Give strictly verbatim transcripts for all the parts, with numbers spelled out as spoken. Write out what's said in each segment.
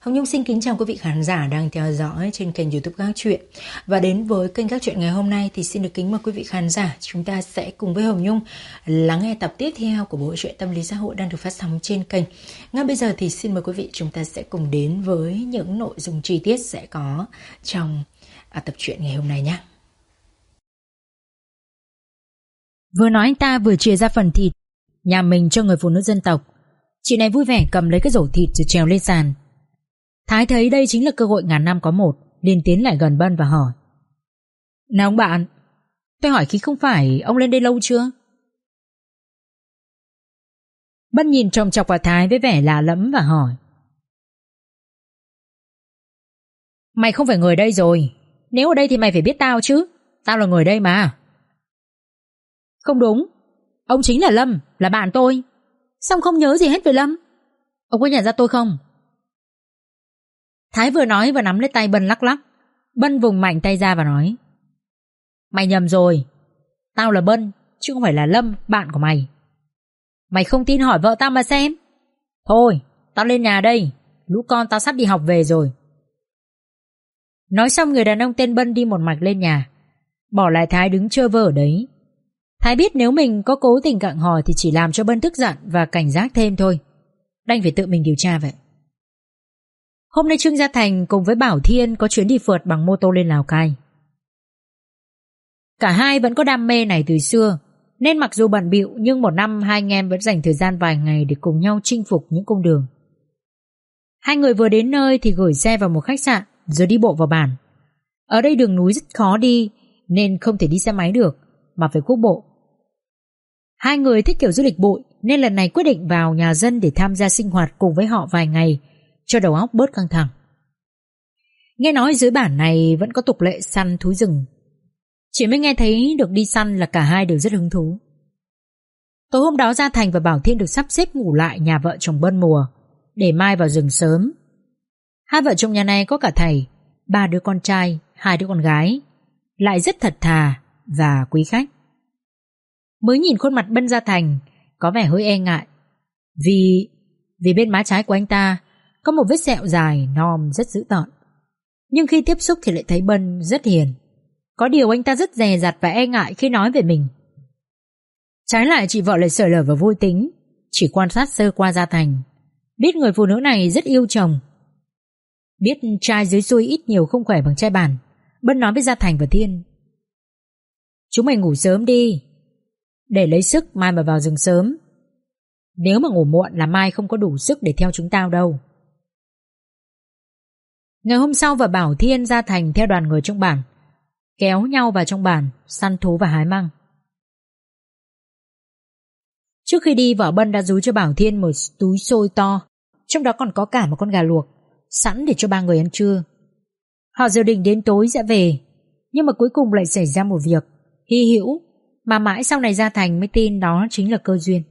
Hồng Nhung xin kính chào quý vị khán giả đang theo dõi trên kênh YouTube Các Chuyện. Và đến với kênh Các Chuyện ngày hôm nay thì xin được kính mời quý vị khán giả, chúng ta sẽ cùng với Hồng Nhung lắng nghe tập tiếp theo của bộ truyện tâm lý xã hội đang được phát sóng trên kênh. Ngay bây giờ thì xin mời quý vị chúng ta sẽ cùng đến với những nội dung chi tiết sẽ có trong à, tập truyện ngày hôm nay nhé. Vừa nói anh ta vừa chia ra phần thịt nhà mình cho người phụ nữ dân tộc. Chị này vui vẻ cầm lấy cái rổ thịt rồi trèo lên sàn. Thái thấy đây chính là cơ hội ngàn năm có một, liền tiến lại gần Bân và hỏi: "Nào ông bạn, tôi hỏi khi không phải ông lên đây lâu chưa?" Bân nhìn trông chọc vào Thái với vẻ lạ lẫm và hỏi: "Mày không phải người đây rồi, nếu ở đây thì mày phải biết tao chứ, tao là người đây mà." "Không đúng, ông chính là Lâm, là bạn tôi. Sao không nhớ gì hết về Lâm? Ông có nhận ra tôi không?" Thái vừa nói vừa nắm lấy tay Bân lắc lắc. Bân vùng mạnh tay ra và nói: "Mày nhầm rồi, tao là Bân chứ không phải là Lâm, bạn của mày. Mày không tin hỏi vợ tao mà xem. Thôi, tao lên nhà đây, lũ con tao sắp đi học về rồi." Nói xong người đàn ông tên Bân đi một mạch lên nhà, bỏ lại Thái đứng chơ vơ ở đấy. Thái biết nếu mình có cố tình gặng hò thì chỉ làm cho Bân tức giận và cảnh giác thêm thôi, đành phải tự mình điều tra vậy. Hôm nay Trương Gia Thành cùng với Bảo Thiên có chuyến đi phượt bằng mô tô lên Lào Cai. Cả hai vẫn có đam mê này từ xưa, nên mặc dù bận bịu nhưng một năm hai anh em vẫn dành thời gian vài ngày để cùng nhau chinh phục những cung đường. Hai người vừa đến nơi thì gửi xe vào một khách sạn rồi đi bộ vào bản. Ở đây đường núi rất khó đi nên không thể đi xe máy được mà phải cuốc bộ. Hai người thích kiểu du lịch bụi nên lần này quyết định vào nhà dân để tham gia sinh hoạt cùng với họ vài ngày cho đầu óc bớt căng thẳng. Nghe nói dưới bản này vẫn có tục lệ săn thú rừng. Chỉ mới nghe thấy được đi săn là cả hai đều rất hứng thú. Tối hôm đó Gia Thành và Bảo Thiên được sắp xếp ngủ lại nhà vợ chồng Bân mùa để mai vào rừng sớm. Hai vợ chồng nhà này có cả thầy, ba đứa con trai, hai đứa con gái, lại rất thật thà và quý khách. Mới nhìn khuôn mặt Bân Gia Thành có vẻ hơi e ngại, Vì Vì bên má trái của anh ta có một vết sẹo dài nòm rất dữ tợn. Nhưng khi tiếp xúc thì lại thấy Bân rất hiền. Có điều anh ta rất dè dặt và e ngại khi nói về mình. Trái lại chị vợ lại xởi lở và vui tính, chỉ quan sát sơ qua Gia Thành, biết người phụ nữ này rất yêu chồng. Biết trai dưới xuôi ít nhiều không khỏe bằng trai bản, Bân nói với Gia Thành và Thiên: "Chúng mày ngủ sớm đi, để lấy sức mai mà vào rừng sớm. Nếu mà ngủ muộn là mai không có đủ sức để theo chúng tao đâu." Ngày hôm sau và Bảo Thiên, Gia Thành theo đoàn người trong bản kéo nhau vào trong bản săn thú và hái măng. Trước khi đi, vợ Bân đã dúi cho Bảo Thiên một túi xôi to, trong đó còn có cả một con gà luộc sẵn để cho ba người ăn trưa. Họ dự định đến tối sẽ về, nhưng mà cuối cùng lại xảy ra một việc hy hữu mà mãi sau này Gia Thành mới tin đó chính là cơ duyên.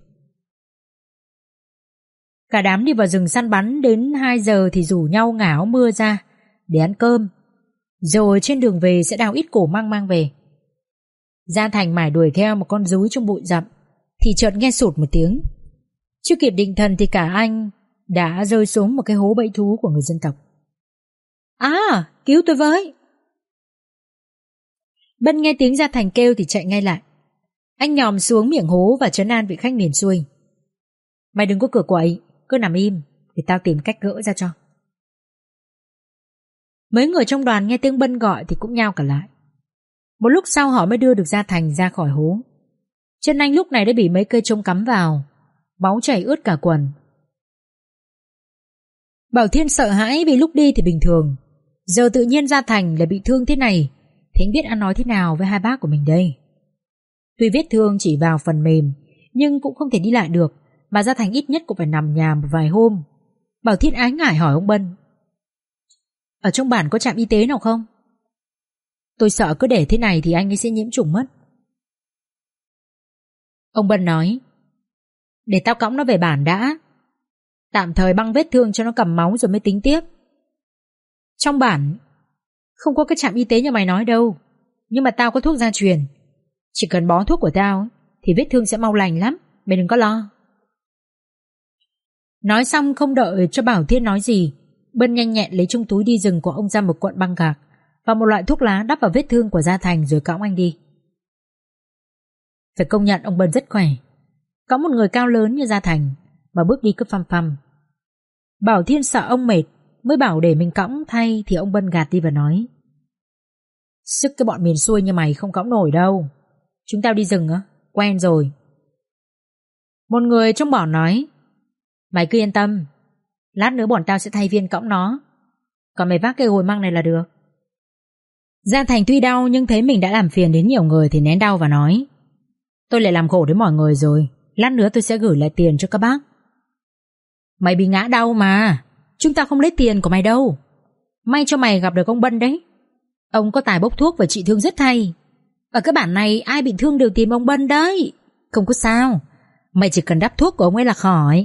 Cả đám đi vào rừng săn bắn đến hai giờ thì rủ nhau ngả áo mưa ra để ăn cơm, rồi trên đường về sẽ đào ít củ măng mang về. Gia Thành mải đuổi theo một con rúi trong bụi rậm thì chợt nghe sụt một tiếng. Chưa kịp định thần thì cả anh đã rơi xuống một cái hố bẫy thú của người dân tộc. "À, cứu tôi với!" Bân nghe tiếng Gia Thành kêu thì chạy ngay lại. Anh nhòm xuống miệng hố và trấn an vị khách miền xuôi: "Mày đừng có cửa quậy, cứ nằm im để tao tìm cách gỡ ra cho." Mấy người trong đoàn nghe tiếng Bân gọi thì cũng nhao cả lại. Một lúc sau họ mới đưa được Gia Thành ra khỏi hố. Chân anh lúc này đã bị mấy cây trông cắm vào, máu chảy ướt cả quần. Bảo Thiên sợ hãi vì lúc đi thì bình thường, giờ tự nhiên Gia Thành lại bị thương thế này thì anh biết ăn nói thế nào với hai bác của mình đây. Tuy vết thương chỉ vào phần mềm nhưng cũng không thể đi lại được, mà Gia Thành ít nhất cũng phải nằm nhà một vài hôm. Bảo Thiên ái ngại hỏi ông Bân: "Ở trong bản có trạm y tế nào không? Tôi sợ cứ để thế này thì anh ấy sẽ nhiễm trùng mất." Ông Bân nói: "Để tao cõng nó về bản đã, tạm thời băng vết thương cho nó cầm máu rồi mới tính tiếp. Trong bản không có cái trạm y tế như mày nói đâu, nhưng mà tao có thuốc gia truyền, chỉ cần bó thuốc của tao thì vết thương sẽ mau lành lắm, mày đừng có lo." Nói xong không đợi cho Bảo Thiên nói gì, Bân nhanh nhẹn lấy trong túi đi rừng của ông ra một cuộn băng gạc và một loại thuốc lá đắp vào vết thương của Gia Thành rồi cõng anh đi. Phải công nhận ông Bân rất khỏe. Có một người cao lớn như Gia Thành mà bước đi cứ phăm phăm. Bảo Thiên sợ ông mệt mới bảo để mình cõng thay, thì ông Bân gạt đi và nói: Sức cái bọn miền xuôi như mày không cõng nổi đâu. Chúng tao đi rừng á, quen rồi. Một người trong bọn nói: Mày cứ yên tâm, lát nữa bọn tao sẽ thay phiên cõng nó, còn mày vác cái gồi măng này là được. Gia Thành tuy đau nhưng thấy mình đã làm phiền đến nhiều người thì nén đau và nói: Tôi lại làm khổ đến mọi người rồi, lát nữa tôi sẽ gửi lại tiền cho các bác. Mày bị ngã đau mà, chúng ta không lấy tiền của mày đâu. May cho mày gặp được ông Bân đấy. Ông có tài bốc thuốc và trị thương rất hay. Ở cái bản này ai bị thương đều tìm ông Bân đấy. Không có sao, mày chỉ cần đắp thuốc của ông ấy là khỏi.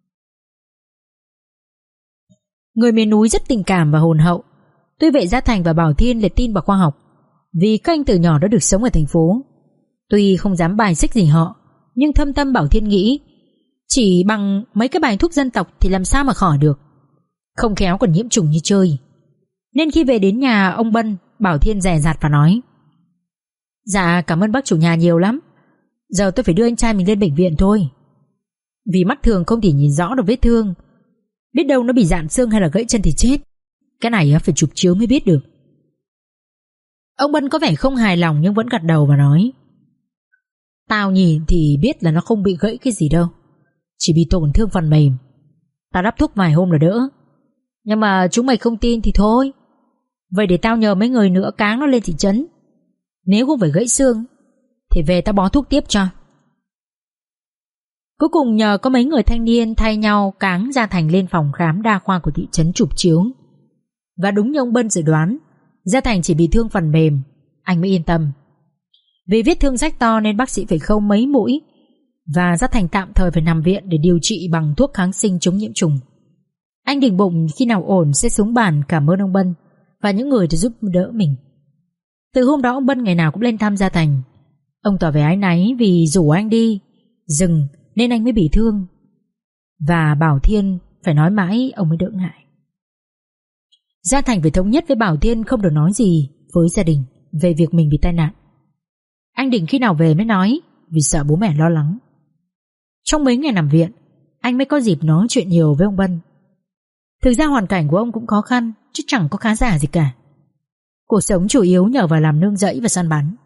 Người miền núi rất tình cảm và hồn hậu. Tuy vậy Gia Thành và Bảo Thiên lại tin vào khoa học, vì các anh từ nhỏ đã được sống ở thành phố. Tuy không dám bài xích gì họ, nhưng thâm tâm Bảo Thiên nghĩ chỉ bằng mấy cái bài thuốc dân tộc thì làm sao mà khỏi được, không khéo còn nhiễm trùng như chơi. Nên khi về đến nhà ông Bân, Bảo Thiên dè dặt và nói: Dạ cảm ơn bác chủ nhà nhiều lắm. Giờ tôi phải đưa anh trai mình lên bệnh viện thôi. Vì mắt thường không thể nhìn rõ được vết thương, biết đâu nó bị rạn xương hay là gãy chân thì chết. Cái này phải chụp chiếu mới biết được. Ông Bân có vẻ không hài lòng nhưng vẫn gật đầu và nói: Tao nhìn thì biết là nó không bị gãy cái gì đâu, chỉ bị tổn thương phần mềm. Tao đắp thuốc vài hôm là đỡ. Nhưng mà chúng mày không tin thì thôi, vậy để tao nhờ mấy người nữa cáng nó lên thị trấn. Nếu không phải gãy xương thì về tao bó thuốc tiếp cho. Cuối cùng nhờ có mấy người thanh niên thay nhau cáng Gia Thành lên phòng khám đa khoa của thị trấn chụp chiếu. Và đúng như ông Bân dự đoán, Gia Thành chỉ bị thương phần mềm. Anh mới yên tâm. Vì vết thương rách to nên bác sĩ phải khâu mấy mũi, và Gia Thành tạm thời phải nằm viện để điều trị bằng thuốc kháng sinh chống nhiễm trùng. Anh định bụng khi nào ổn sẽ xuống bàn cảm ơn ông Bân và những người đã giúp đỡ mình. Từ hôm đó ông Bân ngày nào cũng lên thăm Gia Thành. Ông tỏ vẻ áy náy vì rủ anh đi rừng nên anh mới bị thương, và Bảo Thiên phải nói mãi ông mới đỡ ngại. Gia Thành phải thống nhất với Bảo Thiên không được nói gì với gia đình về việc mình bị tai nạn. Anh định khi nào về mới nói, vì sợ bố mẹ lo lắng. Trong mấy ngày nằm viện, anh mới có dịp nói chuyện nhiều với ông Bân. Thực ra hoàn cảnh của ông cũng khó khăn, chứ chẳng có khá giả gì cả. Cuộc sống chủ yếu nhờ vào làm nương rẫy và săn bắn.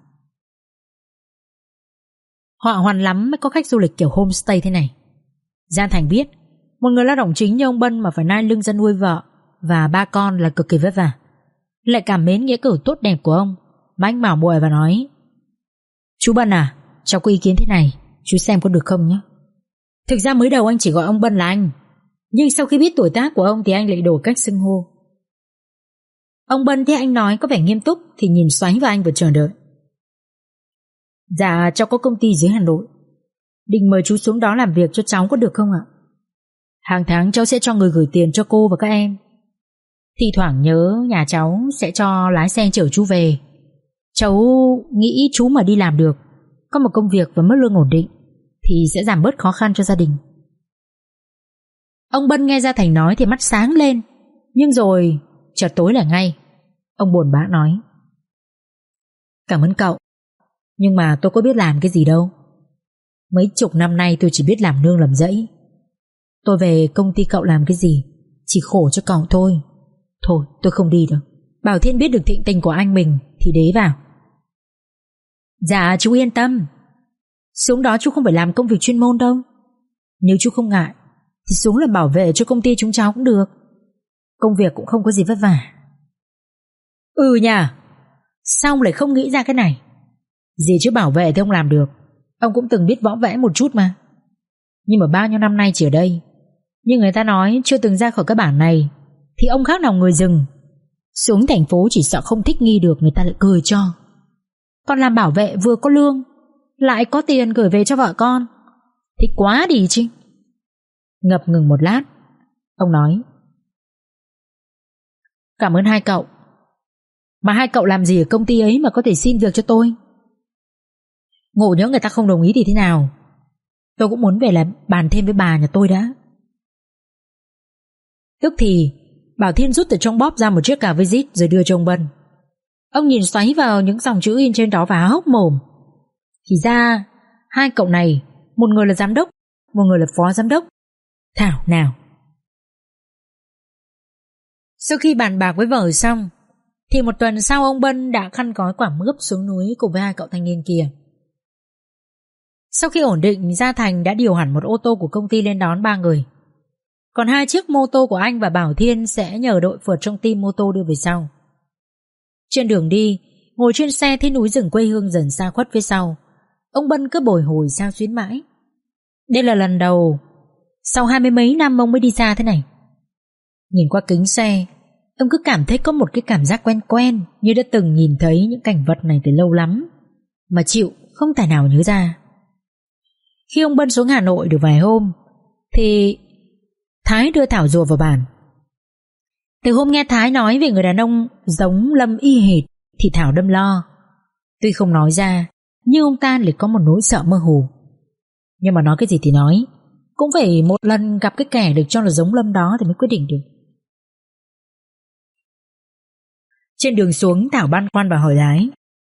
Họ hoàn lắm mới có khách du lịch kiểu homestay thế này. Gia Thành biết một người lao động chính như ông Bân mà phải nai lưng ra nuôi vợ và ba con là cực kỳ vất vả. Lại cảm mến nghĩa cử tốt đẹp của ông mà anh mảo muội và nói: Chú Bân à, cháu có ý kiến thế này, chú xem có được không nhé. Thực ra mới đầu anh chỉ gọi ông Bân là anh, nhưng sau khi biết tuổi tác của ông thì anh lại đổi cách xưng hô. Ông Bân thấy anh nói có vẻ nghiêm túc thì nhìn xoáy vào anh và chờ đợi. Dạ cháu có công ty dưới Hà Nội, định mời chú xuống đó làm việc cho cháu có được không ạ? Hàng tháng cháu sẽ cho người gửi tiền cho cô và các em. Thì thoảng nhớ nhà cháu sẽ cho lái xe chở chú về. Cháu nghĩ chú mà đi làm được, có một công việc và mức lương ổn định thì sẽ giảm bớt khó khăn cho gia đình. Ông Bân nghe Gia Thành nói thì mắt sáng lên, nhưng rồi chợt tối lại ngay. Ông buồn bã nói: Cảm ơn cậu, nhưng mà tôi có biết làm cái gì đâu. Mấy chục năm nay tôi chỉ biết làm nương làm rẫy. Tôi về công ty cậu làm cái gì, chỉ khổ cho cậu thôi. Thôi tôi không đi đâu. Bảo Thiên biết được thịnh tình của anh mình thì đế vào: Dạ chú yên tâm, xuống đó chú không phải làm công việc chuyên môn đâu. Nếu chú không ngại thì xuống làm bảo vệ cho công ty chúng cháu cũng được. Công việc cũng không có gì vất vả. Ừ nhỉ, sao ông lại không nghĩ ra cái này? Gì chứ bảo vệ thì ông làm được, ông cũng từng biết võ vẽ một chút mà. Nhưng mà bao nhiêu năm nay chỉ ở đây, nhưng người ta nói chưa từng ra khỏi cái bản này thì ông khác nào người rừng. Xuống thành phố chỉ sợ không thích nghi được, người ta lại cười cho. Còn làm bảo vệ vừa có lương lại có tiền gửi về cho vợ con, thích quá đi chứ. Ngập ngừng một lát, ông nói: Cảm ơn hai cậu. Mà hai cậu làm gì ở công ty ấy mà có thể xin việc cho tôi? Ngộ nhỡ người ta không đồng ý thì thế nào? Tôi cũng muốn về là bàn thêm với bà nhà tôi đã. Tức thì Bảo Thiên rút từ trong bóp ra một chiếc cà visit rồi đưa cho ông Bân. Ông nhìn xoáy vào những dòng chữ in trên đó và há hốc mồm. Thì ra hai cậu này, một người là giám đốc, một người là phó giám đốc. Thảo nào. Sau khi bàn bạc với vợ xong thì một tuần sau ông Bân đã khăn gói quả mướp xuống núi cùng với hai cậu thanh niên kia. Sau khi ổn định, Gia Thành đã điều hẳn một ô tô của công ty lên đón ba người. Còn hai chiếc mô tô của anh và Bảo Thiên sẽ nhờ đội phượt trong team mô tô đưa về sau. Trên đường đi, ngồi trên xe thấy núi rừng quê hương dần xa khuất phía sau, ông Bân cứ bồi hồi sao xuyến mãi. Đây là lần đầu sau hai mươi mấy năm ông mới đi xa thế này. Nhìn qua kính xe, ông cứ cảm thấy có một cái cảm giác quen quen, như đã từng nhìn thấy những cảnh vật này từ lâu lắm, mà chịu không tài nào nhớ ra. Khi ông Bân xuống Hà Nội được vài hôm thì Thái đưa Thảo rùa vào bàn. Từ hôm nghe Thái nói về người đàn ông giống Lâm y hệt thì Thảo đâm lo. Tuy không nói ra, nhưng ông ta lại có một nỗi sợ mơ hồ. Nhưng mà nói cái gì thì nói, cũng phải một lần gặp cái kẻ được cho là giống Lâm đó thì mới quyết định được. Trên đường xuống, Thảo băn khoăn và hỏi Thái: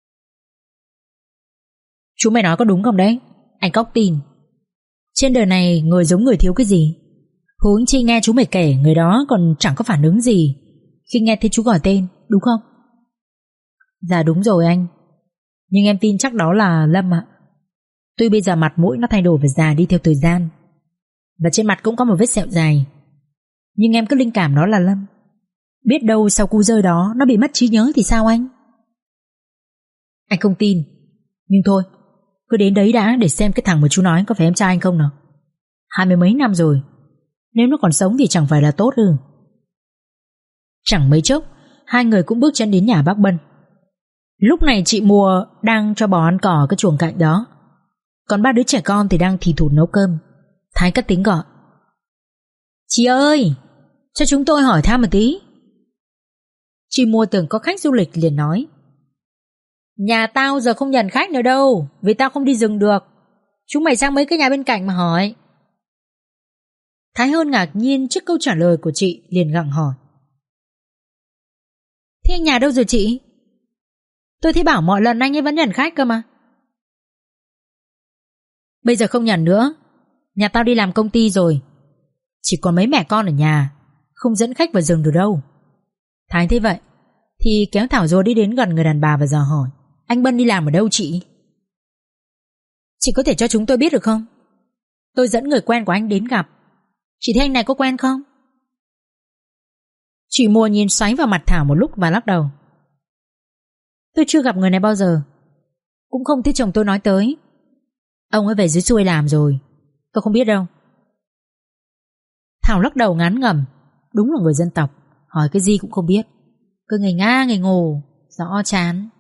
Chú mày nói có đúng không đấy? Anh cóc tin. Trên đời này người giống người thiếu cái gì? Huống chi nghe chú mày kể, người đó còn chẳng có phản ứng gì khi nghe thấy chú gọi tên, đúng không? Dạ đúng rồi anh. Nhưng em tin chắc đó là Lâm ạ. Tuy bây giờ mặt mũi nó thay đổi và già đi theo thời gian, và trên mặt cũng có một vết sẹo dài, nhưng em cứ linh cảm nó là Lâm. Biết đâu sau cú rơi đó nó bị mất trí nhớ thì sao anh? Anh không tin. Nhưng thôi, cứ đến đấy đã để xem cái thằng mà chú nói có phải em trai anh không nào. Hai mươi mấy năm rồi, nếu nó còn sống thì chẳng phải là tốt ư? Chẳng mấy chốc, hai người cũng bước chân đến nhà bác Bân. Lúc này chị Mùa đang cho bò ăn cỏ ở cái chuồng cạnh đó, còn ba đứa trẻ con thì đang thì thụt nấu cơm. Thái cất tiếng gọi: Chị ơi, cho chúng tôi hỏi thăm một tí. Chị Mùa tưởng có khách du lịch liền nói: Nhà tao giờ không nhận khách nữa đâu, vì tao không đi rừng được. Chúng mày sang mấy cái nhà bên cạnh mà hỏi. Thái hơn ngạc nhiên trước câu trả lời của chị, liền gặng hỏi: Thế anh nhà đâu rồi chị? Tôi thấy bảo mọi lần anh ấy vẫn nhận khách cơ mà. Bây giờ không nhận nữa, nhà tao đi làm công ty rồi, chỉ còn mấy mẹ con ở nhà, không dẫn khách vào rừng được đâu. Thái thấy vậy thì kéo Thảo rồi đi đến gần người đàn bà và dò hỏi: Anh Bân đi làm ở đâu chị? Chị có thể cho chúng tôi biết được không? Tôi dẫn người quen của anh đến gặp. Chị thấy anh này có quen không? Chị Mùa nhìn xoáy vào mặt Thảo một lúc và lắc đầu: Tôi chưa gặp người này bao giờ, cũng không thấy chồng tôi nói tới. Ông ấy về dưới xuôi làm rồi, tôi không biết đâu. Thảo lắc đầu ngán ngẩm. Đúng là người dân tộc, hỏi cái gì cũng không biết, cứ ngây nga ngây ngô, rõ chán.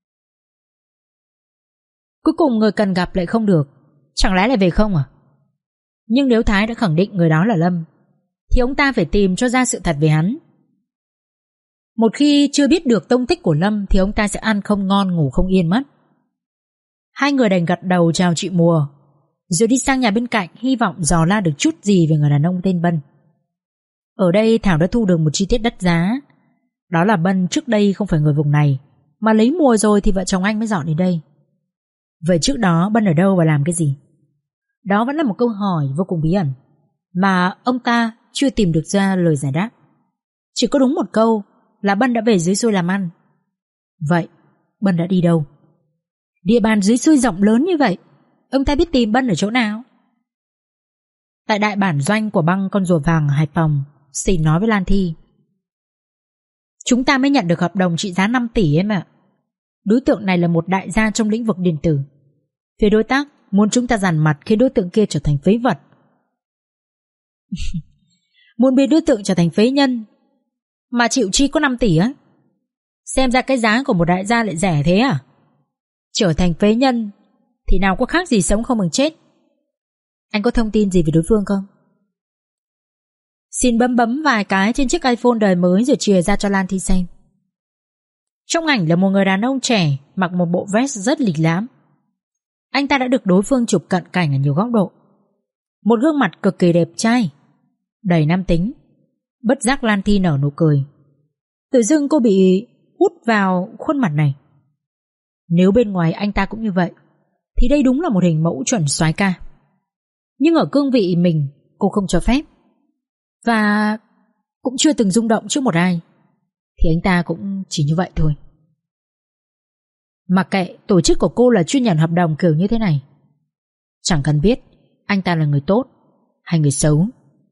Cuối cùng người cần gặp lại không được, chẳng lẽ lại về không à? Nhưng nếu Thái đã khẳng định người đó là Lâm thì ông ta phải tìm cho ra sự thật về hắn. Một khi chưa biết được tông tích của Lâm thì ông ta sẽ ăn không ngon ngủ không yên mất. Hai người đành gật đầu chào chị Mùa, rồi đi sang nhà bên cạnh, hy vọng dò la được chút gì về người đàn ông tên Bân. Ở đây Thảo đã thu được một chi tiết đắt giá. Đó là Bân trước đây không phải người vùng này, mà lấy Mùa rồi thì vợ chồng anh mới dọn đến đây. Vậy trước đó Bân ở đâu và làm cái gì? Đó vẫn là một câu hỏi vô cùng bí ẩn mà ông ta chưa tìm được ra lời giải đáp. Chỉ có đúng một câu là Bân đã về dưới xuôi làm ăn. Vậy Bân đã đi đâu? Địa bàn dưới xuôi rộng lớn như vậy, ông ta biết tìm Bân ở chỗ nào? Tại đại bản doanh của băng con rùa vàng Hải Phòng, Xìn nói với Lan Thi: Chúng ta mới nhận được hợp đồng trị giá năm tỷ em ạ. Đối tượng này là một đại gia trong lĩnh vực điện tử. Phía đối tác muốn chúng ta dằn mặt khi đối tượng kia trở thành phế vật. Muốn biến đối tượng trở thành phế nhân mà chịu chi có năm tỷ á? Xem ra cái giá của một đại gia lại rẻ thế à? Trở thành phế nhân thì nào có khác gì sống không bằng chết. Anh có thông tin gì về đối phương không? Xin bấm bấm vài cái trên chiếc iPhone đời mới rồi chìa ra cho Lan Thi xem. Trong ảnh là một người đàn ông trẻ mặc một bộ vest rất lịch lãm. Anh ta đã được đối phương chụp cận cảnh ở nhiều góc độ. Một gương mặt cực kỳ đẹp trai, đầy nam tính, Bất giác Lan Thi nở nụ cười. Tự dưng cô bị hút vào khuôn mặt này. Nếu bên ngoài anh ta cũng như vậy thì đây đúng là một hình mẫu chuẩn soái ca. Nhưng ở cương vị mình cô không cho phép, và cũng chưa từng rung động trước một ai, thì anh ta cũng chỉ như vậy thôi. Mặc kệ tổ chức của cô là chuyên nhận hợp đồng kiểu như thế này, chẳng cần biết anh ta là người tốt hay người xấu.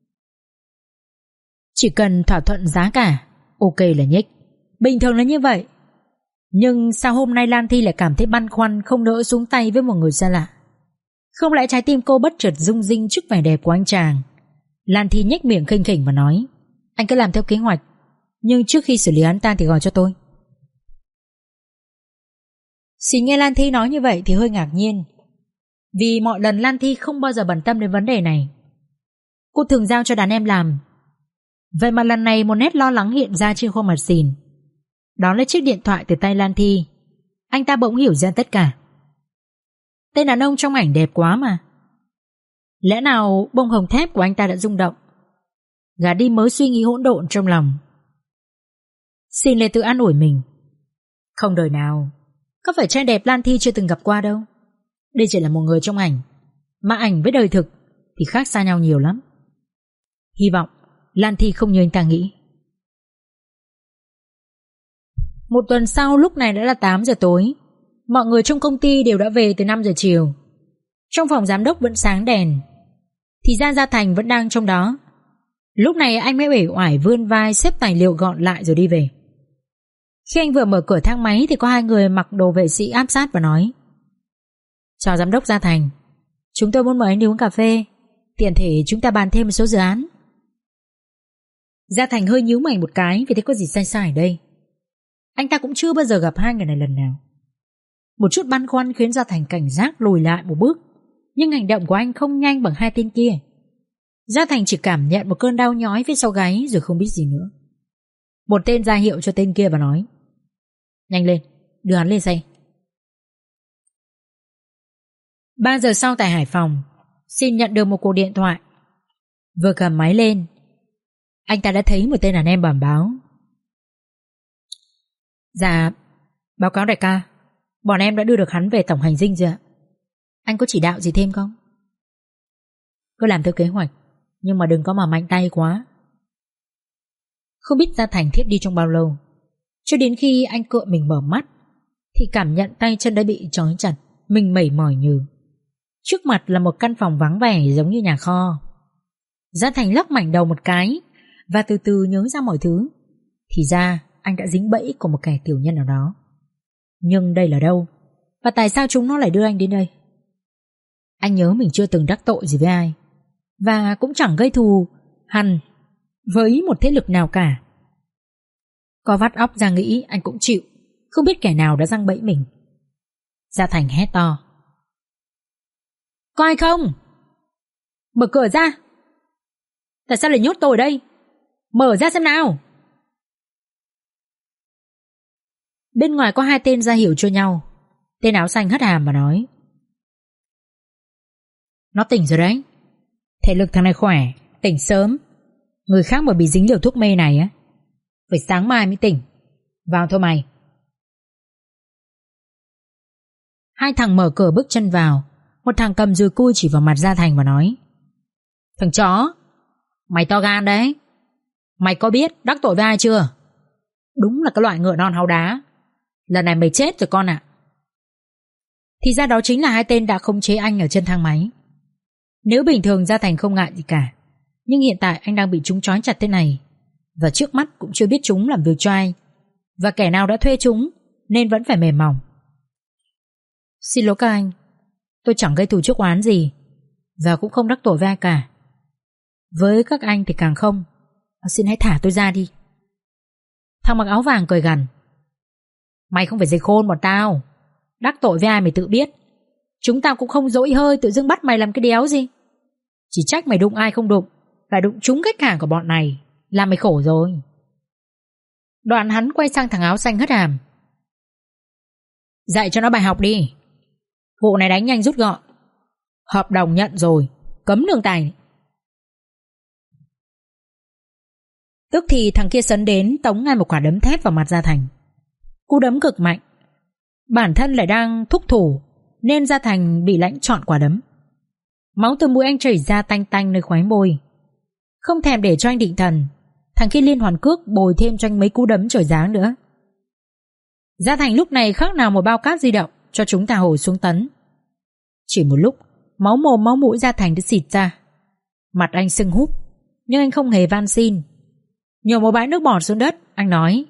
Chỉ cần thỏa thuận giá cả, ok là nhích. Bình thường là như vậy. Nhưng sao hôm nay Lan Thi lại cảm thấy băn khoăn, không nỡ xuống tay với một người xa lạ? Không lẽ trái tim cô bất chợt rung rinh trước vẻ đẹp của anh chàng? Lan Thi nhếch miệng khinh khỉnh mà nói: Anh cứ làm theo kế hoạch, nhưng trước khi xử lý hắn ta thì gọi cho tôi. Xin nghe Lan Thi nói như vậy thì hơi ngạc nhiên, vì mọi lần Lan Thi không bao giờ bận tâm đến vấn đề này. Cô thường giao cho đàn em làm. Vậy mà lần này một nét lo lắng hiện ra trên khuôn mặt Xìn. Đó là chiếc điện thoại từ tay Lan Thi. Anh ta bỗng hiểu ra tất cả. Tên đàn ông trong ảnh đẹp quá mà. Lẽ nào bông hồng thép của anh ta đã rung động? Gạt đi mớ suy nghĩ hỗn độn trong lòng, Xìn lại tự an ủi mình. Không đời nào, có phải trai đẹp Lan Thi chưa từng gặp qua đâu. Đây chỉ là một người trong ảnh, mà ảnh với đời thực thì khác xa nhau nhiều lắm. Hy vọng Lan Thi không như anh ta nghĩ. Một tuần sau, lúc này đã là tám giờ tối. Mọi người trong công ty đều đã về từ năm giờ chiều. Trong phòng giám đốc vẫn sáng đèn, thì ra Gia Thành vẫn đang trong đó. Lúc này anh mới uể oải vươn vai xếp tài liệu gọn lại rồi đi về. Khi anh vừa mở cửa thang máy thì có hai người mặc đồ vệ sĩ áp sát và nói: Chào giám đốc Gia Thành, chúng tôi muốn mời anh đi uống cà phê, tiện thể chúng ta bàn thêm một số dự án. Gia Thành hơi nhíu mày một cái vì thấy có gì sai sai ở đây. Anh ta cũng chưa bao giờ gặp hai người này lần nào. Một chút băn khoăn khiến Gia Thành cảnh giác lùi lại một bước, nhưng hành động của anh không nhanh bằng hai tên kia. Gia Thành chỉ cảm nhận một cơn đau nhói phía sau gáy rồi không biết gì nữa. Một tên ra hiệu cho tên kia và nói: Nhanh lên, đưa hắn lên xe. Ba giờ sau tại Hải Phòng, Xin nhận được một cuộc điện thoại. Vừa cầm máy lên, anh ta đã thấy một tên đàn em bẩm báo: Dạ, báo cáo đại ca, bọn em đã đưa được hắn về tổng hành dinh rồi ạ. Anh có chỉ đạo gì thêm không? Cứ làm theo kế hoạch, nhưng mà đừng có mà mạnh tay quá. Không biết Gia Thành thiếp đi trong bao lâu, cho đến khi anh cựa mình mở mắt thì cảm nhận tay chân đã bị trói chặt, mình mẩy mỏi nhừ. Trước mặt là một căn phòng vắng vẻ giống như nhà kho. Gia Thành lắc mạnh đầu một cái và từ từ nhớ ra mọi thứ. Thì ra anh đã dính bẫy của một kẻ tiểu nhân nào đó. Nhưng đây là đâu? Và tại sao chúng nó lại đưa anh đến đây? Anh nhớ mình chưa từng đắc tội gì với ai, và cũng chẳng gây thù hằn với một thế lực nào cả. Có vắt óc ra nghĩ anh cũng chịu, không biết kẻ nào đã giăng bẫy mình. Gia Thành hét to: Có ai không? Mở cửa ra! Tại sao lại nhốt tôi ở đây? Mở ra xem nào! Bên ngoài có hai tên ra hiệu cho nhau. Tên áo xanh hất hàm và nói: Nó tỉnh rồi đấy. Thể lực thằng này khỏe, tỉnh sớm. Người khác mà bị dính liều thuốc mê này á, phải sáng mai mới tỉnh. Vào thôi mày. Hai thằng mở cửa bước chân vào. Một thằng cầm dùi cui chỉ vào mặt Gia Thành và nói: Thằng chó, mày to gan đấy. Mày có biết đắc tội với ai chưa? Đúng là cái loại ngựa non háu đá. Lần này mày chết rồi con ạ. Thì ra đó chính là hai tên đã khống chế anh ở chân thang máy. Nếu bình thường Gia Thành không ngại gì cả, nhưng hiện tại anh đang bị chúng trói chặt thế này, và trước mắt cũng chưa biết chúng làm việc cho ai, và kẻ nào đã thuê chúng, nên vẫn phải mềm mỏng. Xin lỗi các anh, tôi chẳng gây thù chuốc oán gì, và cũng không đắc tội với ai cả. Với các anh thì càng không. Xin hãy thả tôi ra đi. Thằng mặc áo vàng cười gằn: Mày không phải dây khôn bọn tao. Đắc tội với ai mày tự biết. Chúng tao cũng không dỗi hơi tự dưng bắt mày làm cái đéo gì. Chỉ trách mày đụng ai không đụng, lại đụng trúng khách hàng của bọn này, làm mày khổ rồi. Đoạn hắn quay sang thằng áo xanh hất hàm: Dạy cho nó bài học đi. Vụ này đánh nhanh rút gọn. Hợp đồng nhận rồi, cấm nương tay. Tức thì thằng kia sấn đến tống ngay một quả đấm thép vào mặt Gia Thành. Cú đấm cực mạnh. Bản thân lại đang thúc thủ nên Gia Thành bị lãnh trọn quả đấm. Máu từ mũi anh chảy ra tanh tanh nơi khóe môi. Không thèm để cho anh định thần, thằng kia liên hoàn cước bồi thêm cho anh mấy cú đấm trời giáng nữa. Gia Thành lúc này khác nào một bao cát di động cho chúng ta hồi xuống tấn. Chỉ một lúc, máu mồm máu mũi Gia Thành đã xịt ra. Mặt anh sưng húp, nhưng anh không hề van xin. Nhổ một bãi nước bọt xuống đất, anh nói: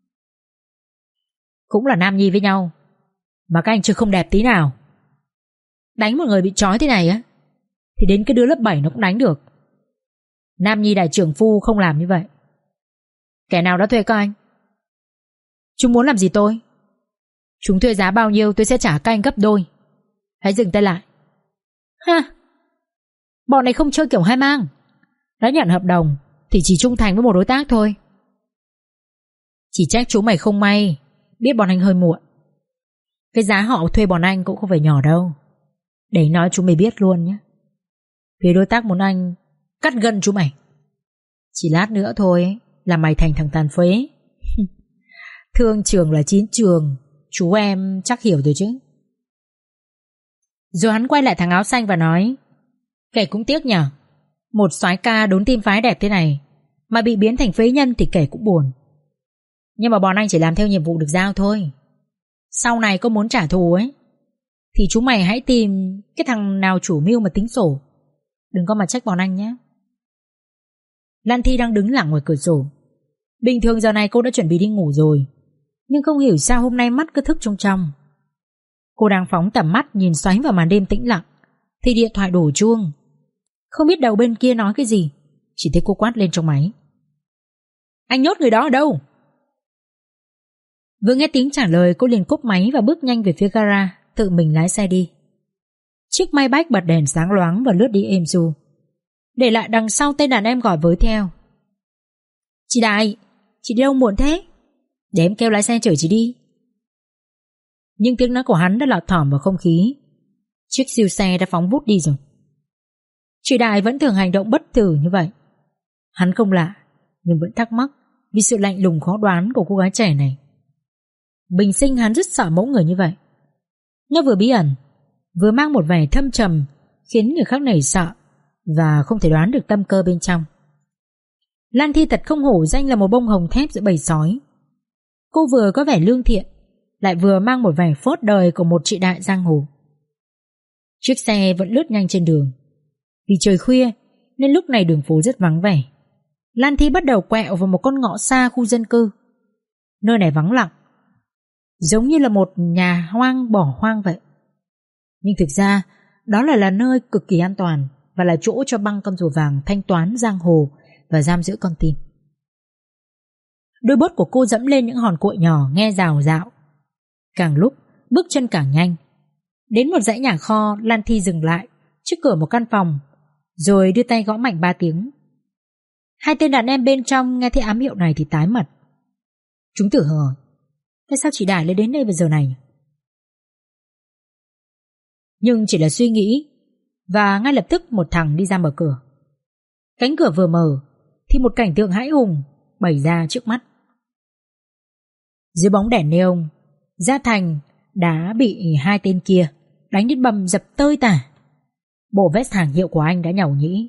cũng là nam nhi với nhau, mà các anh chưa không đẹp tí nào. Đánh một người bị trói thế này á, thì đến cái đứa lớp bảy nó cũng đánh được. Nam nhi đại trưởng phu không làm như vậy. Kẻ nào đã thuê các anh? Chúng muốn làm gì tôi? Chúng thuê giá bao nhiêu tôi sẽ trả các anh gấp đôi. Hãy dừng tay lại. Ha! Bọn này không chơi kiểu hai mang. Đã nhận hợp đồng thì chỉ trung thành với một đối tác thôi. Chỉ trách chú mày không may biết bọn anh hơi muộn. Cái giá họ thuê bọn anh cũng không phải nhỏ đâu. Để nói chú mày biết luôn nhé. Phía đối tác muốn anh cắt gân chú mày. Chỉ lát nữa thôi là mày thành thằng tàn phế. Thương trường là chín trường, chú em chắc hiểu rồi chứ. Rồi hắn quay lại thằng áo xanh và nói: kể cũng tiếc nhở, một soái ca đốn tim phái đẹp thế này mà bị biến thành phế nhân thì kể cũng buồn. Nhưng mà bọn anh chỉ làm theo nhiệm vụ được giao thôi. Sau này có muốn trả thù ấy thì chúng mày hãy tìm cái thằng nào chủ mưu mà tính sổ. Đừng có mà trách bọn anh nhé. Lan Thi đang đứng lặng ngoài cửa sổ. Bình thường giờ này cô đã chuẩn bị đi ngủ rồi, nhưng không hiểu sao hôm nay mắt cứ thức trong trong. Cô đang phóng tầm mắt nhìn xoáy vào màn đêm tĩnh lặng thì điện thoại đổ chuông. Không biết đầu bên kia nói cái gì, chỉ thấy cô quát lên trong máy: anh nhốt người đó ở đâu? Vừa nghe tiếng trả lời, cô liền cúp máy và bước nhanh về phía gara, tự mình lái xe đi. Chiếc Maybach bật đèn sáng loáng và lướt đi êm ru, để lại đằng sau tên đàn em gọi với theo: chị Đại, chị đi đâu muộn thế? Để em kêu lái xe chở chị đi. Nhưng tiếng nói của hắn đã lọt thỏm vào không khí. Chiếc siêu xe đã phóng vút đi rồi. Chị Đại vẫn thường hành động bất tử như vậy. Hắn không lạ, nhưng vẫn thắc mắc vì sự lạnh lùng khó đoán của cô gái trẻ này. Bình sinh hắn rất sợ mẫu người như vậy. Nó vừa bí ẩn, vừa mang một vẻ thâm trầm, khiến người khác nảy sợ và không thể đoán được tâm cơ bên trong. Lan Thi thật không hổ danh là một bông hồng thép giữa bầy sói. Cô vừa có vẻ lương thiện, lại vừa mang một vẻ phốt đời của một chị đại giang hồ. Chiếc xe vẫn lướt nhanh trên đường. Vì trời khuya nên lúc này đường phố rất vắng vẻ. Lan Thi bắt đầu quẹo vào một con ngõ xa khu dân cư. Nơi này vắng lặng, giống như là một nhà hoang bỏ hoang vậy. Nhưng thực ra đó là là nơi cực kỳ an toàn và là chỗ cho băng con rùa vàng thanh toán giang hồ và giam giữ con tin. Đôi bốt của cô dẫm lên những hòn cội nhỏ nghe rào rạo. Càng lúc bước chân càng nhanh. Đến một dãy nhà kho, Lan Thi dừng lại trước cửa một căn phòng, rồi đưa tay gõ mạnh ba tiếng. Hai tên đàn em bên trong nghe thấy ám hiệu này thì tái mặt. Chúng tự hỏi: tại sao chị Đại lại đến đây vào giờ này? Nhưng chỉ là suy nghĩ, và ngay lập tức một thằng đi ra mở cửa. Cánh cửa vừa mở thì một cảnh tượng hãi hùng bày ra trước mắt. Dưới bóng đèn neon, Gia Thành đã bị hai tên kia đánh đến bầm dập tơi tả. Bộ vest hàng hiệu của anh đã nhàu nhĩ,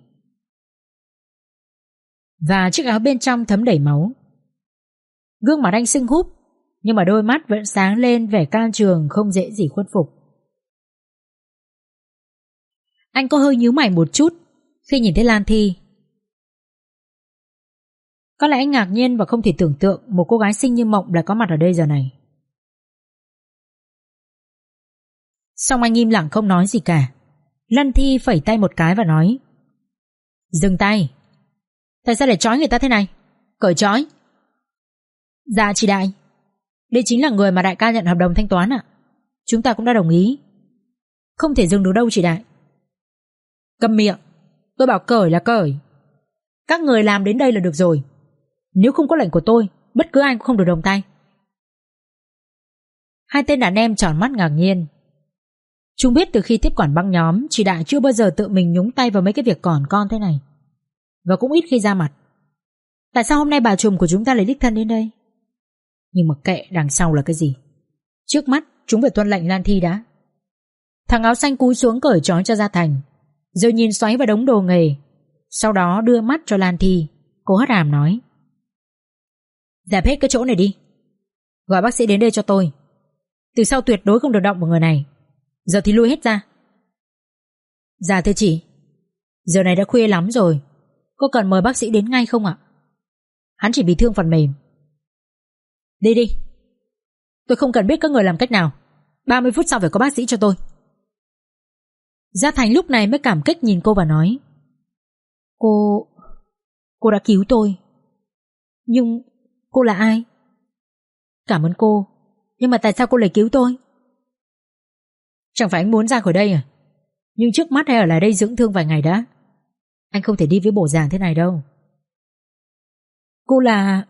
và chiếc áo bên trong thấm đầy máu. Gương mặt anh sưng húp, nhưng mà đôi mắt vẫn sáng lên vẻ can trường không dễ gì khuất phục. Anh có hơi nhíu mày một chút khi nhìn thấy Lan Thi. Có lẽ anh ngạc nhiên và không thể tưởng tượng một cô gái xinh như mộng lại có mặt ở đây giờ này. Xong anh im lặng không nói gì cả. Lan Thi phẩy tay một cái và nói: dừng tay. Tại sao lại trói người ta thế này? Cởi trói. Dạ chị Đại, đây chính là người mà đại ca nhận hợp đồng thanh toán ạ. Chúng ta cũng đã đồng ý. Không thể dừng được đâu chị Đại. Câm miệng. Tôi bảo cởi là cởi. Các người làm đến đây là được rồi. Nếu không có lệnh của tôi, bất cứ ai cũng không được động tay. Hai tên đàn em tròn mắt ngạc nhiên. Chúng biết từ khi tiếp quản băng nhóm, chị Đại chưa bao giờ tự mình nhúng tay vào mấy cái việc còn con thế này, và cũng ít khi ra mặt. Tại sao hôm nay bà trùm của chúng ta lại đích thân đến đây? Nhưng mà kệ đằng sau là cái gì, trước mắt chúng phải tuân lệnh Lan Thi đã. Thằng áo xanh cúi xuống cởi trói cho Gia Thành, rồi nhìn xoáy vào đống đồ nghề. Sau đó đưa mắt cho Lan Thi. Cô hất hàm nói: dẹp hết cái chỗ này đi, gọi bác sĩ đến đây cho tôi. Từ sau tuyệt đối không được động vào người này. Giờ thì lui hết ra. Dạ thưa chị, giờ này đã khuya lắm rồi, có cần mời bác sĩ đến ngay không ạ? Hắn chỉ bị thương phần mềm. Đi đi, tôi không cần biết các người làm cách nào. ba mươi phút sau phải có bác sĩ cho tôi. Gia Thành lúc này mới cảm kích nhìn cô và nói: Cô... cô đã cứu tôi. Nhưng cô là ai? Cảm ơn cô, nhưng mà tại sao cô lại cứu tôi? Chẳng phải anh muốn ra khỏi đây à? Nhưng trước mắt hãy ở lại đây dưỡng thương vài ngày đã. Anh không thể đi với bộ dạng thế này đâu. Cô là...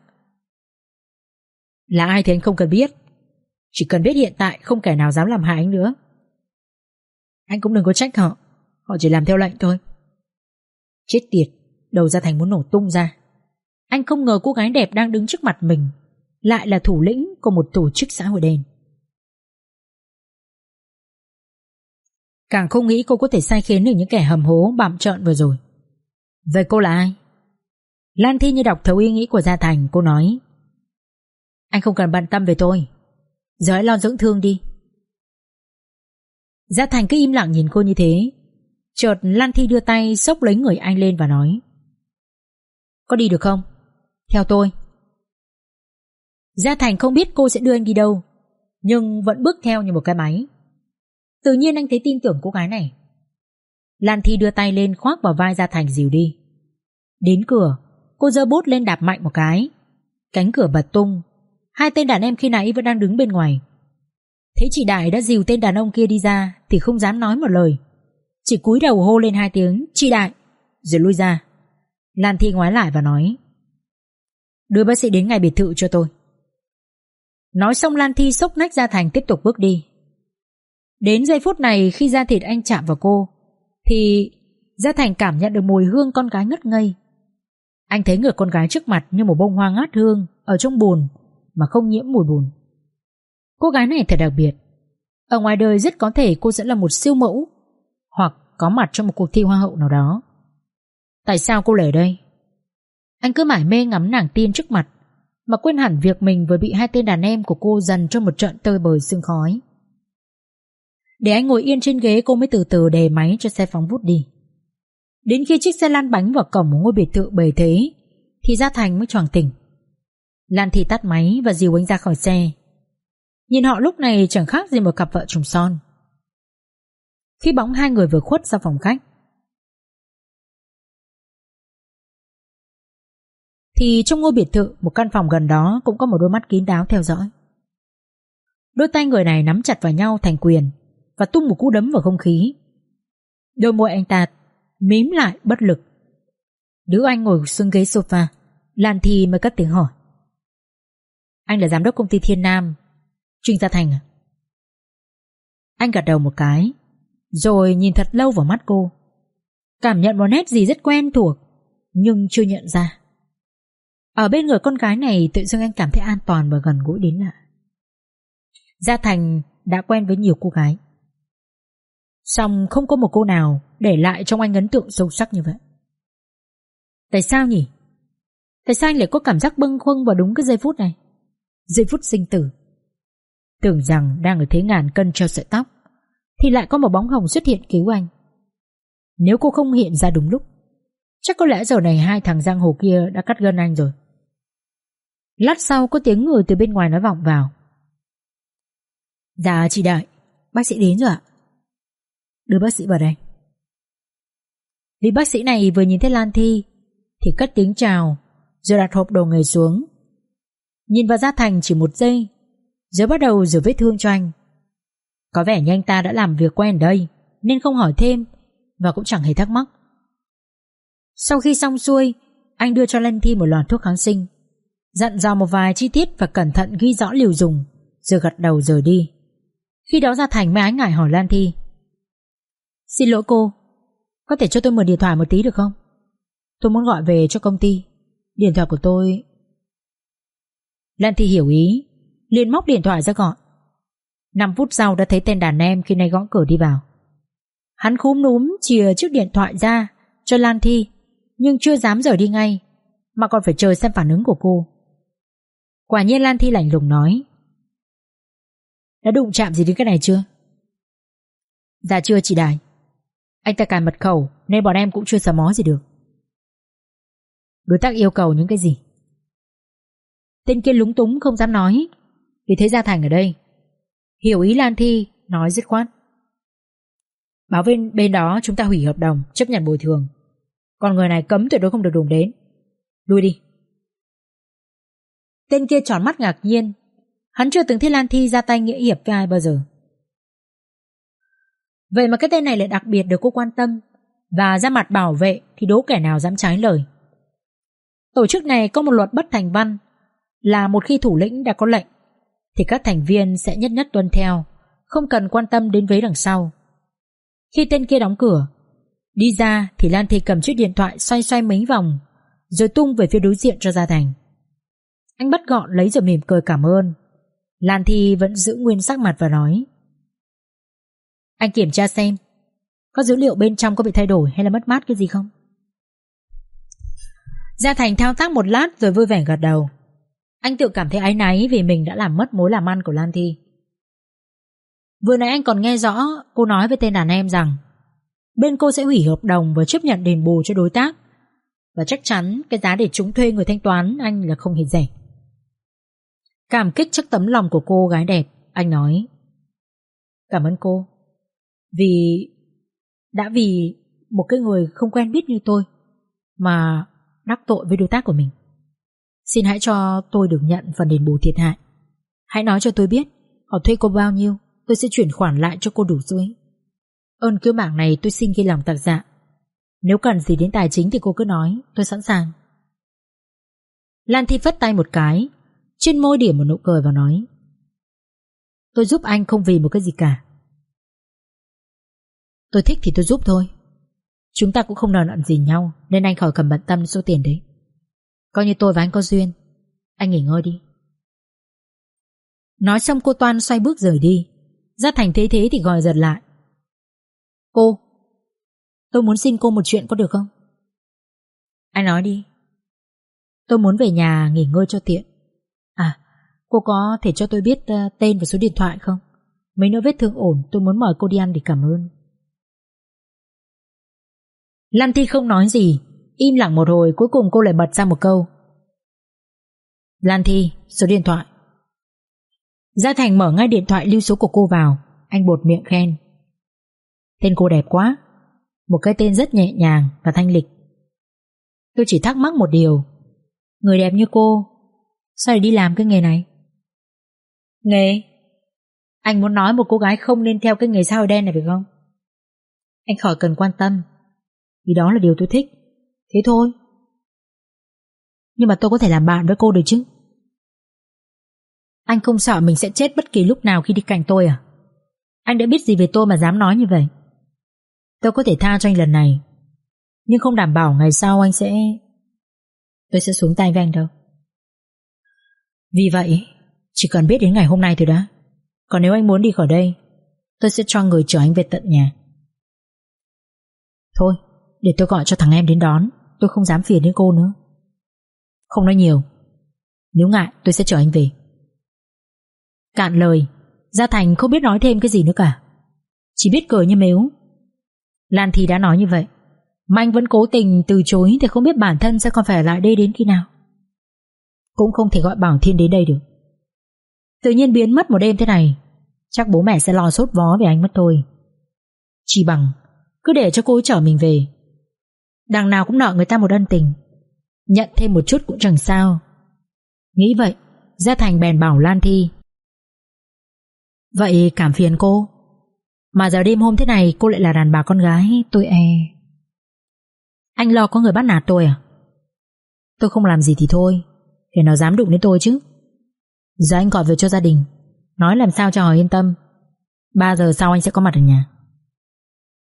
Là ai thì anh không cần biết. Chỉ cần biết hiện tại không kẻ nào dám làm hại anh nữa. Anh cũng đừng có trách họ, họ chỉ làm theo lệnh thôi. Chết tiệt, đầu Gia Thành muốn nổ tung ra. Anh không ngờ cô gái đẹp đang đứng trước mặt mình lại là thủ lĩnh của một tổ chức xã hội đen. Càng không nghĩ cô có thể sai khiến được những kẻ hầm hố bặm trợn vừa rồi. Vậy cô là ai? Lan Thi như đọc thấu ý nghĩ của Gia Thành. Cô nói: anh không cần bận tâm về tôi, giờ hãy lo dưỡng thương đi. Gia Thành cứ im lặng nhìn cô như thế. Chợt Lan Thi đưa tay xốc lấy người anh lên và nói: có đi được không? Theo tôi. Gia Thành không biết cô sẽ đưa anh đi đâu, nhưng vẫn bước theo như một cái máy. Tự nhiên anh thấy tin tưởng cô gái này. Lan Thi đưa tay lên khoác vào vai Gia Thành dìu đi. Đến cửa, cô giơ bút lên đạp mạnh một cái. Cánh cửa bật tung. Hai tên đàn em khi nãy vẫn đang đứng bên ngoài. Thấy chị Đại đã dìu tên đàn ông kia đi ra thì không dám nói một lời, chỉ cúi đầu hô lên hai tiếng chị Đại rồi lui ra. Lan Thi ngoái lại và nói: đưa bác sĩ đến ngay biệt thự cho tôi. Nói xong Lan Thi xốc nách Gia Thành tiếp tục bước đi. Đến giây phút này khi da thịt anh chạm vào cô thì Gia Thành cảm nhận được mùi hương con gái ngất ngây. Anh thấy người con gái trước mặt như một bông hoa ngát hương ở trong bùn mà không nhiễm mùi bùn. Cô gái này thật đặc biệt. Ở ngoài đời rất có thể cô sẽ là một siêu mẫu hoặc có mặt trong một cuộc thi hoa hậu nào đó. Tại sao cô lại ở đây? Anh cứ mải mê ngắm nàng tiên trước mặt mà quên hẳn việc mình vừa bị hai tên đàn em của cô dần trong một trận tơi bời sương khói. Để anh ngồi yên trên ghế, cô mới từ từ đề máy cho xe phóng vút đi. Đến khi chiếc xe lăn bánh vào cổng một ngôi biệt thự bề thế thì Gia Thành mới choàng tỉnh. Lan Thị tắt máy và dìu anh ra khỏi xe. Nhìn họ lúc này chẳng khác gì một cặp vợ chồng son. Khi bóng hai người vừa khuất ra phòng khách thì trong ngôi biệt thự, một căn phòng gần đó cũng có một đôi mắt kín đáo theo dõi. Đôi tay người này nắm chặt vào nhau thành quyền và tung một cú đấm vào không khí. Đôi môi anh ta mím lại bất lực. Đứa anh ngồi xuống ghế sofa. Lan Thi mới cất tiếng hỏi: anh là giám đốc công ty Thiên Nam, Trinh Gia Thành à? Anh gật đầu một cái rồi nhìn thật lâu vào mắt cô, cảm nhận một nét gì rất quen thuộc nhưng chưa nhận ra. Ở bên người con gái này tự dưng anh cảm thấy an toàn và gần gũi đến lạ. Gia Thành đã quen với nhiều cô gái, song không có một cô nào để lại trong anh ấn tượng sâu sắc như vậy. Tại sao nhỉ? Tại sao anh lại có cảm giác bâng khuâng vào đúng cái giây phút này, giây phút sinh tử? Tưởng rằng đang ở thế ngàn cân treo sợi tóc thì lại có một bóng hồng xuất hiện cứu anh. Nếu cô không hiện ra đúng lúc, chắc có lẽ giờ này hai thằng giang hồ kia đã cắt gân anh rồi. Lát sau có tiếng người từ bên ngoài nói vọng vào: dạ chị Đại, bác sĩ đến rồi ạ. Đưa bác sĩ vào đây. Vị bác sĩ này vừa nhìn thấy Lan Thi thì cất tiếng chào rồi đặt hộp đồ nghề xuống. Nhìn vào Gia Thành chỉ một giây rồi bắt đầu rửa vết thương cho anh. Có vẻ như anh ta đã làm việc quen ở đây nên không hỏi thêm và cũng chẳng hề thắc mắc. Sau khi xong xuôi, anh đưa cho Lan Thi một loạt thuốc kháng sinh, dặn dò một vài chi tiết và cẩn thận ghi rõ liều dùng, rồi gật đầu rời đi. Khi đó Gia Thành mới ái ngại hỏi Lan Thi: xin lỗi cô, có thể cho tôi mượn điện thoại một tí được không? Tôi muốn gọi về cho công ty, Điện thoại của tôi. Lan Thi hiểu ý, liền móc điện thoại ra gọi. Năm phút sau đã thấy tên đàn em khi nay gõ cửa đi vào. Hắn khúm núm chìa chiếc điện thoại ra cho Lan Thi, nhưng chưa dám rời đi ngay, mà còn phải chờ xem phản ứng của cô. Quả nhiên Lan Thi lạnh lùng nói: đã đụng chạm gì đến cái này chưa? Dạ chưa chị Đài. Anh ta cài mật khẩu nên bọn em cũng chưa sờ mó gì được. Đối tác yêu cầu những cái gì? Tên kia lúng túng không dám nói, vì thấy Gia Thành ở đây. Hiểu ý Lan Thi, nói dứt khoát: báo bên bên đó chúng ta hủy hợp đồng, chấp nhận bồi thường. Còn người này cấm tuyệt đối không được đụng đến. Lui đi. Tên kia tròn mắt ngạc nhiên. Hắn chưa từng thấy Lan Thi ra tay nghĩa hiệp với ai bao giờ. Vậy mà cái tên này lại đặc biệt được cô quan tâm và ra mặt bảo vệ, thì đố kẻ nào dám trái lời. Tổ chức này có một luật bất thành văn, là một khi thủ lĩnh đã có lệnh thì các thành viên sẽ nhất nhất tuân theo, không cần quan tâm đến vế đằng sau. Khi tên kia đóng cửa đi ra thì Lan Thi cầm chiếc điện thoại xoay xoay mấy vòng rồi tung về phía đối diện cho Gia Thành. Anh bắt gọn lấy rồi mỉm cười cảm ơn. Lan Thi vẫn giữ nguyên sắc mặt và nói: anh kiểm tra xem có dữ liệu bên trong có bị thay đổi hay là mất mát cái gì không. Gia Thành thao tác một lát rồi vui vẻ gật đầu. Anh tự cảm thấy áy náy vì mình đã làm mất mối làm ăn của Lan Thi. Vừa nãy anh còn nghe rõ cô nói với tên đàn em rằng bên cô sẽ hủy hợp đồng và chấp nhận đền bù cho đối tác, và chắc chắn cái giá để chúng thuê người thanh toán anh là không hề rẻ. Cảm kích trước tấm lòng của cô gái đẹp, anh nói: cảm ơn cô Vì Đã vì một cái người không quen biết như tôi mà đắc tội với đối tác của mình. Xin hãy cho tôi được nhận phần đền bù thiệt hại. Hãy nói cho tôi biết họ thuê cô bao nhiêu, tôi sẽ chuyển khoản lại cho cô đủ dưới. Ơn cứu mạng này tôi xin ghi lòng tạc dạ. Nếu cần gì đến tài chính thì cô cứ nói, tôi sẵn sàng. Lan Thi phất tay một cái, trên môi điểm một nụ cười và nói: tôi giúp anh không vì một cái gì cả. Tôi thích thì tôi giúp thôi. Chúng ta cũng không nợ nần gì nhau, nên anh khỏi cần bận tâm số tiền đấy. Coi như tôi và anh có duyên. Anh nghỉ ngơi đi. Nói xong cô toan xoay bước rời đi. Gia Thành thấy thế thì gọi giật lại: cô, tôi muốn xin cô một chuyện có được không? Anh nói đi. Tôi muốn về nhà nghỉ ngơi cho tiện. À, cô có thể cho tôi biết uh, tên và số điện thoại không? Mấy nữa vết thương ổn, tôi muốn mời cô đi ăn để cảm ơn. Lan Thi không nói gì, im lặng một hồi, cuối cùng cô lại bật ra một câu: Lan Thi, số điện thoại. Gia Thành mở ngay điện thoại lưu số của cô vào. Anh buột miệng khen: tên cô đẹp quá. Một cái tên rất nhẹ nhàng và thanh lịch. Tôi chỉ thắc mắc một điều: người đẹp như cô sao lại đi làm cái nghề này? Nghề? Anh muốn nói một cô gái không nên theo cái nghề xã hội đen này phải không? Anh khỏi cần quan tâm, vì đó là điều tôi thích. Thế thôi. Nhưng mà tôi có thể làm bạn với cô được chứ? Anh không sợ mình sẽ chết bất kỳ lúc nào khi đi cạnh tôi à? Anh đã biết gì về tôi mà dám nói như vậy? Tôi có thể tha cho anh lần này, nhưng không đảm bảo ngày sau anh sẽ... Tôi sẽ xuống tay với anh đâu. Vì vậy chỉ cần biết đến ngày hôm nay thôi đã. Còn nếu anh muốn đi khỏi đây, tôi sẽ cho người chở anh về tận nhà. Thôi, để tôi gọi cho thằng em đến đón. Tôi không dám phiền đến cô nữa. Không nói nhiều, nếu ngại tôi sẽ chở anh về. Cạn lời, Gia Thành không biết nói thêm cái gì nữa cả, chỉ biết cười như mếu. Lan Thi đã nói như vậy mà anh vẫn cố tình từ chối, thì không biết bản thân sẽ còn phải ở lại đây đến khi nào. Cũng không thể gọi Bảo Thiên đến đây được. Tự nhiên biến mất một đêm thế này, chắc bố mẹ sẽ lo sốt vó về anh mất thôi. Chỉ bằng cứ để cho cô ấy chở mình về. Đằng nào cũng nợ người ta một ân tình, nhận thêm một chút cũng chẳng sao. Nghĩ vậy, Gia Thành bèn bảo Lan Thi: vậy cảm phiền cô, mà giờ đêm hôm thế này cô lại là đàn bà con gái, tôi e. Anh lo có người bắt nạt tôi à? Tôi không làm gì thì thôi, kẻ nào dám đụng đến tôi chứ. Giờ anh gọi về cho gia đình, nói làm sao cho họ yên tâm. Ba giờ sau anh sẽ có mặt ở nhà.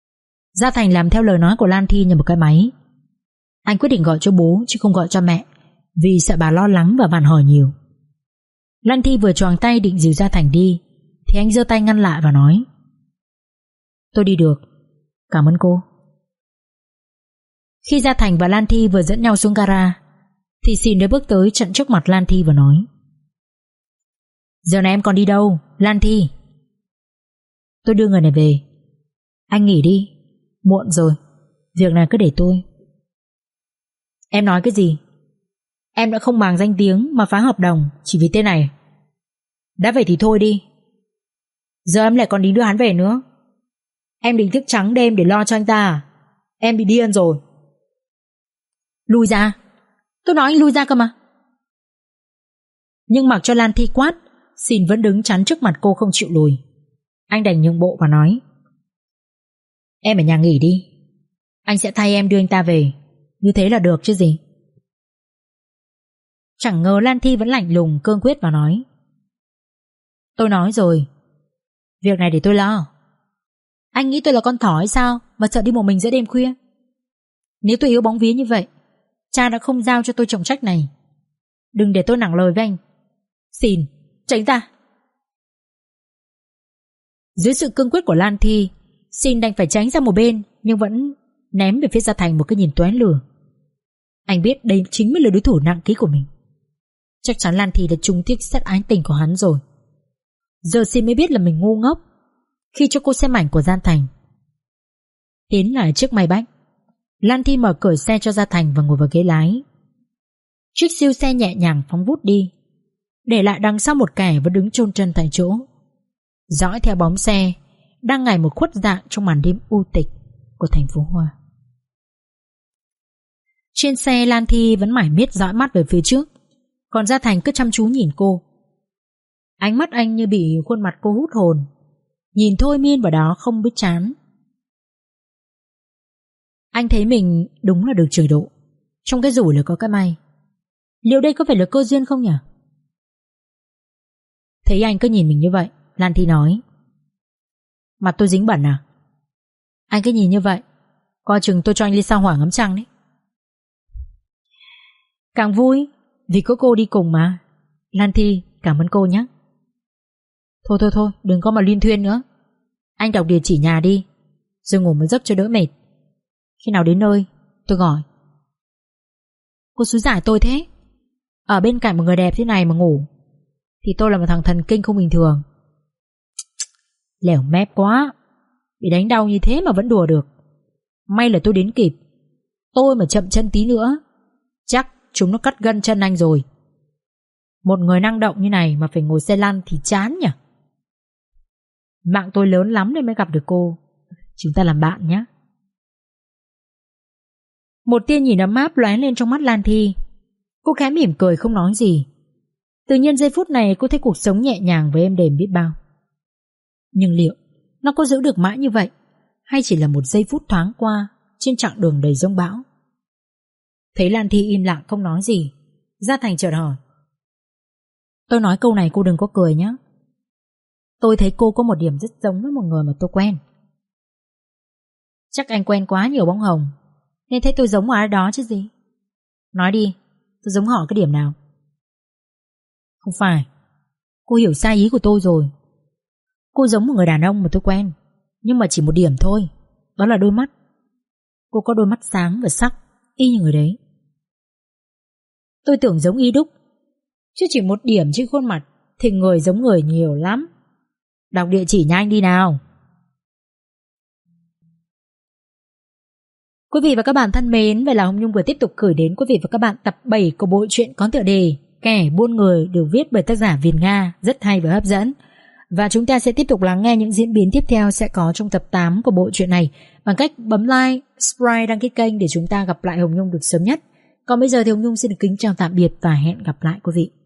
Gia Thành làm theo lời nói của Lan Thi nhờ một cái máy. Anh quyết định gọi cho bố chứ không gọi cho mẹ, vì sợ bà lo lắng và vặn hỏi nhiều. Lan Thi vừa choàng tay định dìu Gia Thành đi thì anh giơ tay ngăn lại và nói: Tôi đi được, cảm ơn cô. Khi Gia Thành và Lan Thi vừa dẫn nhau xuống gara thì Xin đã bước tới chặn trước mặt Lan Thi và nói: Giờ này em còn đi đâu, Lan Thi? Tôi đưa người này về. Anh nghỉ đi, muộn rồi, việc này cứ để tôi. Em nói cái gì? Em đã không màng danh tiếng mà phá hợp đồng chỉ vì tên này. Đã vậy thì thôi đi. Giờ em lại còn đi đưa hắn về nữa. Em định thức trắng đêm để lo cho anh ta à? Em bị điên rồi. Lui ra. Tôi nói anh lui ra cơ mà. Nhưng mặc cho Lan Thi quát, Xin vẫn đứng chắn trước mặt cô không chịu lùi. Anh đành nhượng bộ và nói: Em ở nhà nghỉ đi, anh sẽ thay em đưa anh ta về. Như thế là được chứ gì. Chẳng ngờ Lan Thi vẫn lạnh lùng cương quyết và nói: Tôi nói rồi, việc này để tôi lo. Anh nghĩ tôi là con thỏ hay sao mà sợ đi một mình giữa đêm khuya? Nếu tôi yếu bóng vía như vậy, cha đã không giao cho tôi trọng trách này. Đừng để tôi nặng lời với anh. Xin, tránh ra. Dưới sự cương quyết của Lan Thi, Xin đành phải tránh ra một bên, nhưng vẫn ném về phía Gia Thành một cái nhìn tóe lửa. Anh biết đây chính mới là đối thủ nặng ký của mình. Chắc chắn Lan Thi đã trúng tiếc sát ái tình của hắn rồi. Giờ Xin mới biết là mình ngu ngốc khi cho cô xem ảnh của Gia Thành. Tiến lại trước máy bách, Lan Thi mở cửa xe cho Gia Thành và ngồi vào ghế lái. Chiếc siêu xe nhẹ nhàng phóng vút đi, để lại đằng sau một kẻ vẫn đứng chôn chân tại chỗ, dõi theo bóng xe đang ngày một khuất dạng trong màn đêm u tịch của thành phố Hoa. Trên xe, Lan Thi vẫn mải miết dõi mắt về phía trước, còn Gia Thành cứ chăm chú nhìn cô. Ánh mắt anh như bị khuôn mặt cô hút hồn, nhìn thôi miên vào đó không biết chán. Anh thấy mình đúng là được trời độ, trong cái rủi là có cái may. Liệu đây có phải là cơ duyên không nhỉ? Thấy anh cứ nhìn mình như vậy, Lan Thi nói: Mặt tôi dính bẩn à? Anh cứ nhìn như vậy, coi chừng tôi cho anh ly sao hỏa ngắm trăng đấy. Càng vui vì có cô đi cùng mà. Lan Thi, cảm ơn cô nhé. Thôi thôi thôi, đừng có mà liên thuyên nữa. Anh đọc địa chỉ nhà đi, rồi ngủ một giấc cho đỡ mệt. Khi nào đến nơi tôi gọi. Cô xúi giải tôi thế. Ở bên cạnh một người đẹp thế này mà ngủ thì tôi là một thằng thần kinh không bình thường. Lẻo mép quá, bị đánh đau như thế mà vẫn đùa được. May là tôi đến kịp. Tôi mà chậm chân tí nữa chắc chúng nó cắt gân chân anh rồi. Một người năng động như này mà phải ngồi xe lăn thì chán nhỉ. Mạng tôi lớn lắm nên mới gặp được cô. Chúng ta làm bạn nhé. Một tia nhìn ấm áp lóe lên trong mắt Lan Thi. Cô khẽ mỉm cười không nói gì. Tự nhiên giây phút này cô thấy cuộc sống nhẹ nhàng và êm đềm biết bao. Nhưng liệu nó có giữ được mãi như vậy, hay chỉ là một giây phút thoáng qua trên chặng đường đầy giông bão? Thấy Lan Thi im lặng không nói gì, Gia Thành chợt hỏi: Tôi nói câu này cô đừng có cười nhé. Tôi thấy cô có một điểm rất giống với một người mà tôi quen. Chắc anh quen quá nhiều bóng hồng nên thấy tôi giống ai đó chứ gì. Nói đi, tôi giống họ cái điểm nào? Không phải, cô hiểu sai ý của tôi rồi. Cô giống một người đàn ông mà tôi quen, nhưng mà chỉ một điểm thôi. Đó là đôi mắt. Cô có đôi mắt sáng và sắc y như người đấy. Tôi tưởng giống y đúc, chứ chỉ một điểm trên khuôn mặt thì người giống người nhiều lắm. Đọc địa chỉ nhà anh đi nào. Quý vị và các bạn thân mến, vậy là Hồng Nhung vừa tiếp tục gửi đến quý vị và các bạn tập bảy của bộ truyện có tựa đề Kẻ buôn người, được viết bởi tác giả Việt Nga, rất hay và hấp dẫn. Và chúng ta sẽ tiếp tục lắng nghe những diễn biến tiếp theo sẽ có trong tập tám của bộ truyện này bằng cách bấm like, subscribe, đăng ký kênh để chúng ta gặp lại Hồng Nhung được sớm nhất. Còn bây giờ thì Hồng Nhung xin được kính chào tạm biệt và hẹn gặp lại quý vị.